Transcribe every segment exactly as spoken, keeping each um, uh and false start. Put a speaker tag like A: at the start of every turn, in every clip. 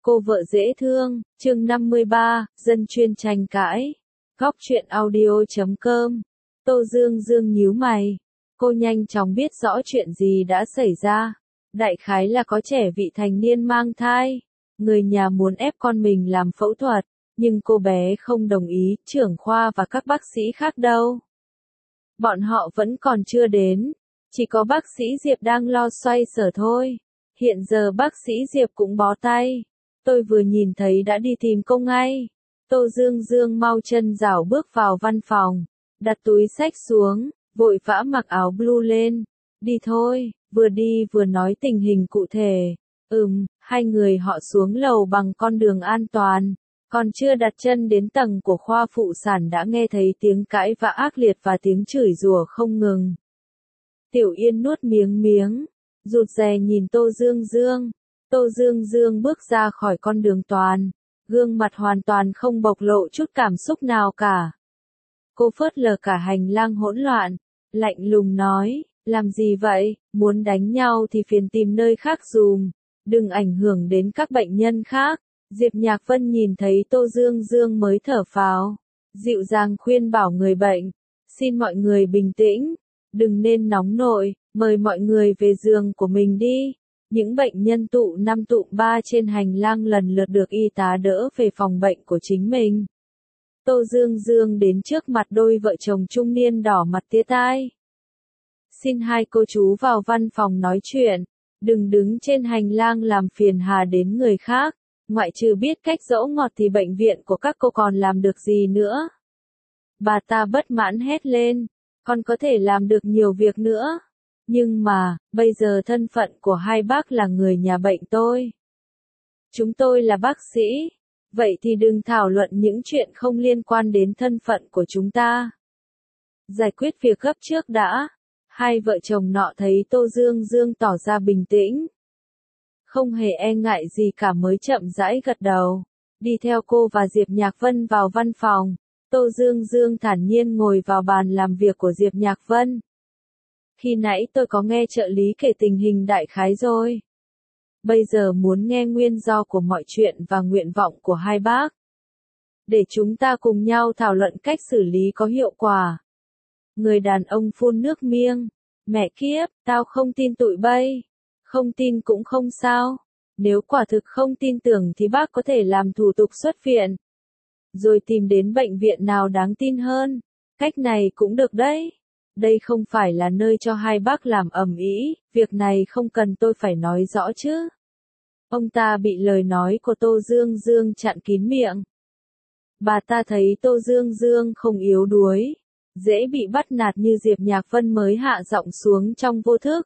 A: Cô vợ dễ thương, chương năm mươi ba, dân chuyên tranh cãi. Góc truyện audio chấm com. Tô Dương Dương nhíu mày. Cô nhanh chóng biết rõ chuyện gì đã xảy ra. Đại khái là có trẻ vị thành niên mang thai. Người nhà muốn ép con mình làm phẫu thuật, nhưng cô bé không đồng ý, trưởng khoa và các bác sĩ khác đâu. Bọn họ vẫn còn chưa đến. Chỉ có bác sĩ Diệp đang lo xoay sở thôi. Hiện giờ bác sĩ Diệp cũng bó tay. Tôi vừa nhìn thấy đã đi tìm cô ngay. Tô Dương Dương mau chân rảo bước vào văn phòng, đặt túi xách xuống, vội vã mặc áo blue lên. Đi thôi, vừa đi vừa nói tình hình cụ thể. Ừm, hai người họ xuống lầu bằng con đường an toàn. Còn chưa đặt chân đến tầng của khoa phụ sản đã nghe thấy tiếng cãi vã ác liệt và tiếng chửi rủa không ngừng. Tiểu Yên nuốt miếng miếng, rụt rè nhìn Tô Dương Dương. Tô Dương Dương bước ra khỏi con đường toàn, gương mặt hoàn toàn không bộc lộ chút cảm xúc nào cả. Cô phớt lờ cả hành lang hỗn loạn, lạnh lùng nói, làm gì vậy, muốn đánh nhau thì phiền tìm nơi khác dùm, đừng ảnh hưởng đến các bệnh nhân khác. Diệp Nhạc Vân nhìn thấy Tô Dương Dương mới thở phào, dịu dàng khuyên bảo người bệnh, xin mọi người bình tĩnh, đừng nên nóng nổi, mời mọi người về giường của mình đi. Những bệnh nhân tụ năm tụ ba trên hành lang lần lượt được y tá đỡ về phòng bệnh của chính mình. Tô Dương Dương đến trước mặt đôi vợ chồng trung niên đỏ mặt tía tai. Xin hai cô chú vào văn phòng nói chuyện, đừng đứng trên hành lang làm phiền hà đến người khác, ngoại trừ biết cách dỗ ngọt thì bệnh viện của các cô còn làm được gì nữa. Bà ta bất mãn hét lên, còn có thể làm được nhiều việc nữa. Nhưng mà, bây giờ thân phận của hai bác là người nhà bệnh tôi. Chúng tôi là bác sĩ, vậy thì đừng thảo luận những chuyện không liên quan đến thân phận của chúng ta. Giải quyết việc gấp trước đã. Hai vợ chồng nọ thấy Tô Dương Dương tỏ ra bình tĩnh, không hề e ngại gì cả mới chậm rãi gật đầu, đi theo cô và Diệp Nhạc Vân vào văn phòng. Tô Dương Dương thản nhiên ngồi vào bàn làm việc của Diệp Nhạc Vân. Khi nãy tôi có nghe trợ lý kể tình hình đại khái rồi. Bây giờ muốn nghe nguyên do của mọi chuyện và nguyện vọng của hai bác. Để chúng ta cùng nhau thảo luận cách xử lý có hiệu quả. Người đàn ông phun nước miếng. Mẹ kiếp, tao không tin tụi bay. Không tin cũng không sao. Nếu quả thực không tin tưởng thì bác có thể làm thủ tục xuất viện. Rồi tìm đến bệnh viện nào đáng tin hơn. Cách này cũng được đấy. Đây không phải là nơi cho hai bác làm ầm ĩ, việc này không cần tôi phải nói rõ chứ. Ông ta bị lời nói của Tô Dương Dương chặn kín miệng. Bà ta thấy Tô Dương Dương không yếu đuối, dễ bị bắt nạt như Diệp Nhạc Vân mới hạ giọng xuống trong vô thức.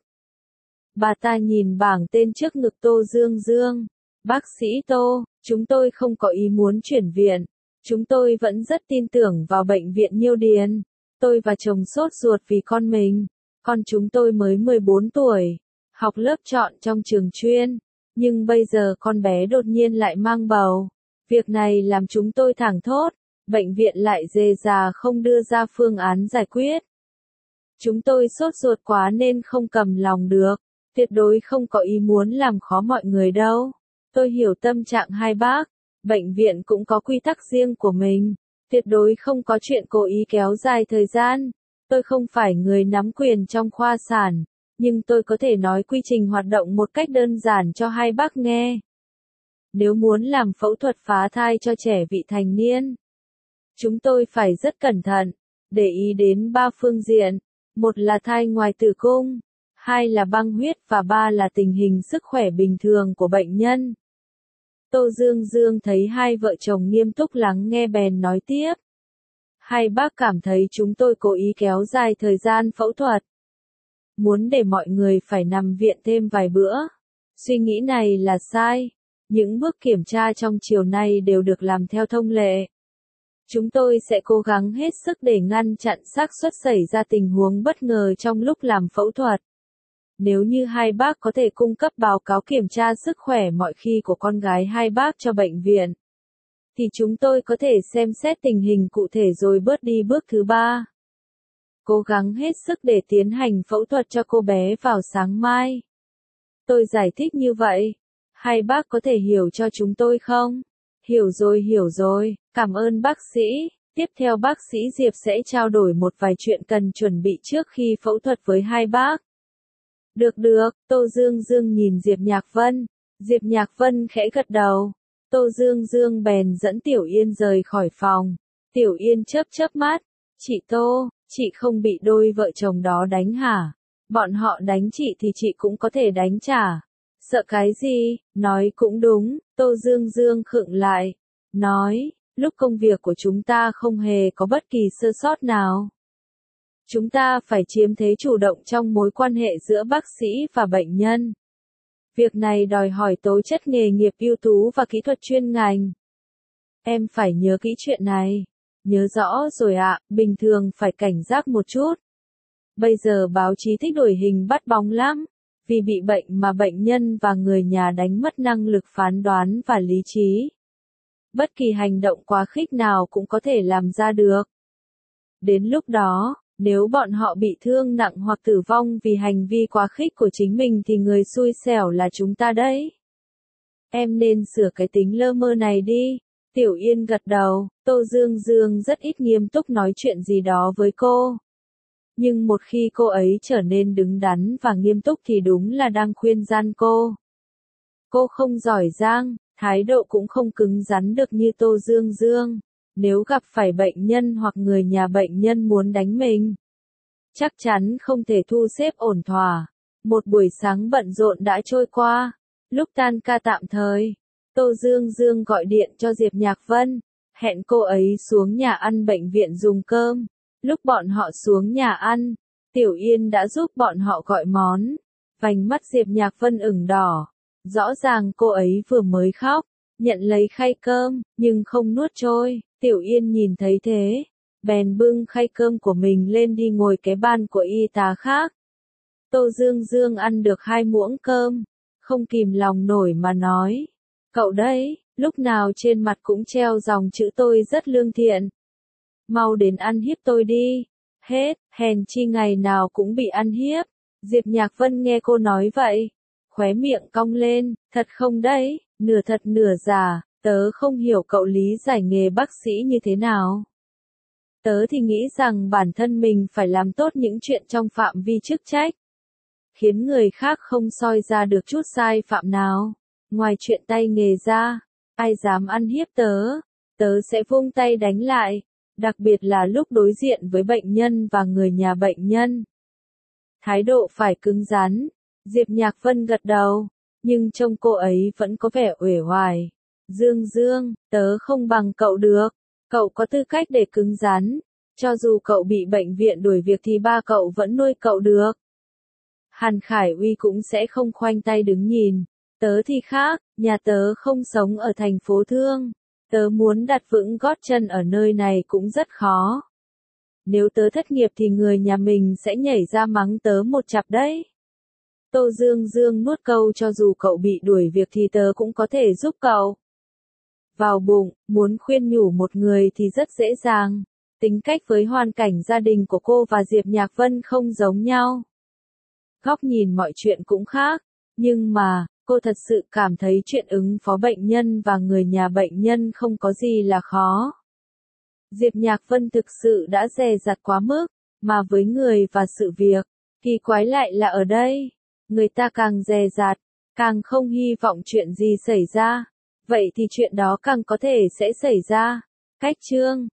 A: Bà ta nhìn bảng tên trước ngực Tô Dương Dương. Bác sĩ Tô, chúng tôi không có ý muốn chuyển viện. Chúng tôi vẫn rất tin tưởng vào bệnh viện Nhiêu Điền. Tôi và chồng sốt ruột vì con mình. Con chúng tôi mới mười bốn tuổi, học lớp chọn trong trường chuyên. Nhưng bây giờ con bé đột nhiên lại mang bầu. Việc này làm chúng tôi thảng thốt. Bệnh viện lại dề dà không đưa ra phương án giải quyết. Chúng tôi sốt ruột quá nên không cầm lòng được. Tuyệt đối không có ý muốn làm khó mọi người đâu. Tôi hiểu tâm trạng hai bác. Bệnh viện cũng có quy tắc riêng của mình. Tuyệt đối không có chuyện cố ý kéo dài thời gian. Tôi không phải người nắm quyền trong khoa sản, nhưng tôi có thể nói quy trình hoạt động một cách đơn giản cho hai bác nghe. Nếu muốn làm phẫu thuật phá thai cho trẻ vị thành niên, chúng tôi phải rất cẩn thận, để ý đến ba phương diện. Một là thai ngoài tử cung, hai là băng huyết và ba là tình hình sức khỏe bình thường của bệnh nhân. Tô Dương Dương thấy hai vợ chồng nghiêm túc lắng nghe bèn nói tiếp. Hai bác cảm thấy chúng tôi cố ý kéo dài thời gian phẫu thuật. Muốn để mọi người phải nằm viện thêm vài bữa. Suy nghĩ này là sai. Những bước kiểm tra trong chiều nay đều được làm theo thông lệ. Chúng tôi sẽ cố gắng hết sức để ngăn chặn xác suất xảy ra tình huống bất ngờ trong lúc làm phẫu thuật. Nếu như hai bác có thể cung cấp báo cáo kiểm tra sức khỏe mọi khi của con gái hai bác cho bệnh viện, thì chúng tôi có thể xem xét tình hình cụ thể rồi bớt đi bước thứ ba. Cố gắng hết sức để tiến hành phẫu thuật cho cô bé vào sáng mai. Tôi giải thích như vậy. Hai bác có thể hiểu cho chúng tôi không? Hiểu rồi hiểu rồi, cảm ơn bác sĩ. Tiếp theo bác sĩ Diệp sẽ trao đổi một vài chuyện cần chuẩn bị trước khi phẫu thuật với hai bác. Được được, Tô Dương Dương nhìn Diệp Nhạc Vân. Diệp Nhạc Vân khẽ gật đầu. Tô Dương Dương bèn dẫn Tiểu Yên rời khỏi phòng. Tiểu Yên chớp chớp mắt. Chị Tô, chị không bị đôi vợ chồng đó đánh hả? Bọn họ đánh chị thì chị cũng có thể đánh trả. Sợ cái gì? Nói cũng đúng. Tô Dương Dương khựng lại. Nói, lúc công việc của chúng ta không hề có bất kỳ sơ sót nào. Chúng ta phải chiếm thế chủ động trong mối quan hệ giữa bác sĩ và bệnh nhân. Việc này đòi hỏi tố chất nghề nghiệp ưu tú và kỹ thuật chuyên ngành. Em phải nhớ kỹ chuyện này. Nhớ rõ rồi ạ, bình thường phải cảnh giác một chút. Bây giờ báo chí thích đổi hình bắt bóng lắm. Vì bị bệnh mà bệnh nhân và người nhà đánh mất năng lực phán đoán và lý trí. Bất kỳ hành động quá khích nào cũng có thể làm ra được. Đến lúc đó, nếu bọn họ bị thương nặng hoặc tử vong vì hành vi quá khích của chính mình thì người xui xẻo là chúng ta đấy. Em nên sửa cái tính lơ mơ này đi. Tiểu Yên gật đầu, Tô Dương Dương rất ít nghiêm túc nói chuyện gì đó với cô. Nhưng một khi cô ấy trở nên đứng đắn và nghiêm túc thì đúng là đang khuyên gian cô. Cô không giỏi giang, thái độ cũng không cứng rắn được như Tô Dương Dương. Nếu gặp phải bệnh nhân hoặc người nhà bệnh nhân muốn đánh mình, chắc chắn không thể thu xếp ổn thỏa. Một buổi sáng bận rộn đã trôi qua. Lúc tan ca tạm thời, Tô Dương Dương gọi điện cho Diệp Nhạc Vân, hẹn cô ấy xuống nhà ăn bệnh viện dùng cơm. Lúc bọn họ xuống nhà ăn, Tiểu Yên đã giúp bọn họ gọi món. Vành mắt Diệp Nhạc Vân ửng đỏ. Rõ ràng cô ấy vừa mới khóc, nhận lấy khay cơm, nhưng không nuốt trôi. Tiểu Yên nhìn thấy thế, bèn bưng khay cơm của mình lên đi ngồi cái bàn của y tá khác. Tô Dương Dương ăn được hai muỗng cơm, không kìm lòng nổi mà nói. Cậu đấy, lúc nào trên mặt cũng treo dòng chữ tôi rất lương thiện. Mau đến ăn hiếp tôi đi. Hết, hèn chi ngày nào cũng bị ăn hiếp. Diệp Nhạc Vân nghe cô nói vậy, khóe miệng cong lên, thật không đấy, nửa thật nửa giả, tớ không hiểu cậu lý giải nghề bác sĩ như thế nào. Tớ thì nghĩ rằng bản thân mình phải làm tốt những chuyện trong phạm vi chức trách, khiến người khác không soi ra được chút sai phạm nào. Ngoài chuyện tay nghề ra, ai dám ăn hiếp tớ, tớ sẽ vung tay đánh lại, đặc biệt là lúc đối diện với bệnh nhân và người nhà bệnh nhân. Thái độ phải cứng rắn. Diệp Nhạc Vân gật đầu, nhưng trông cô ấy vẫn có vẻ uể oải. Dương Dương, tớ không bằng cậu được, cậu có tư cách để cứng rắn, cho dù cậu bị bệnh viện đuổi việc thì ba cậu vẫn nuôi cậu được. Hàn Khải Uy cũng sẽ không khoanh tay đứng nhìn, tớ thì khác, nhà tớ không sống ở thành phố Thương, tớ muốn đặt vững gót chân ở nơi này cũng rất khó. Nếu tớ thất nghiệp thì người nhà mình sẽ nhảy ra mắng tớ một chặp đấy. Tô Dương Dương nuốt câu cho dù cậu bị đuổi việc thì tớ cũng có thể giúp cậu. Vào bụng, muốn khuyên nhủ một người thì rất dễ dàng. Tính cách với hoàn cảnh gia đình của cô và Diệp Nhạc Vân không giống nhau. Góc nhìn mọi chuyện cũng khác, nhưng mà, cô thật sự cảm thấy chuyện ứng phó bệnh nhân và người nhà bệnh nhân không có gì là khó. Diệp Nhạc Vân thực sự đã dè dặt quá mức, mà với người và sự việc, kỳ quái lại là ở đây. Người ta càng dè dặt, càng không hy vọng chuyện gì xảy ra. Vậy thì chuyện đó càng có thể sẽ xảy ra. Cách chương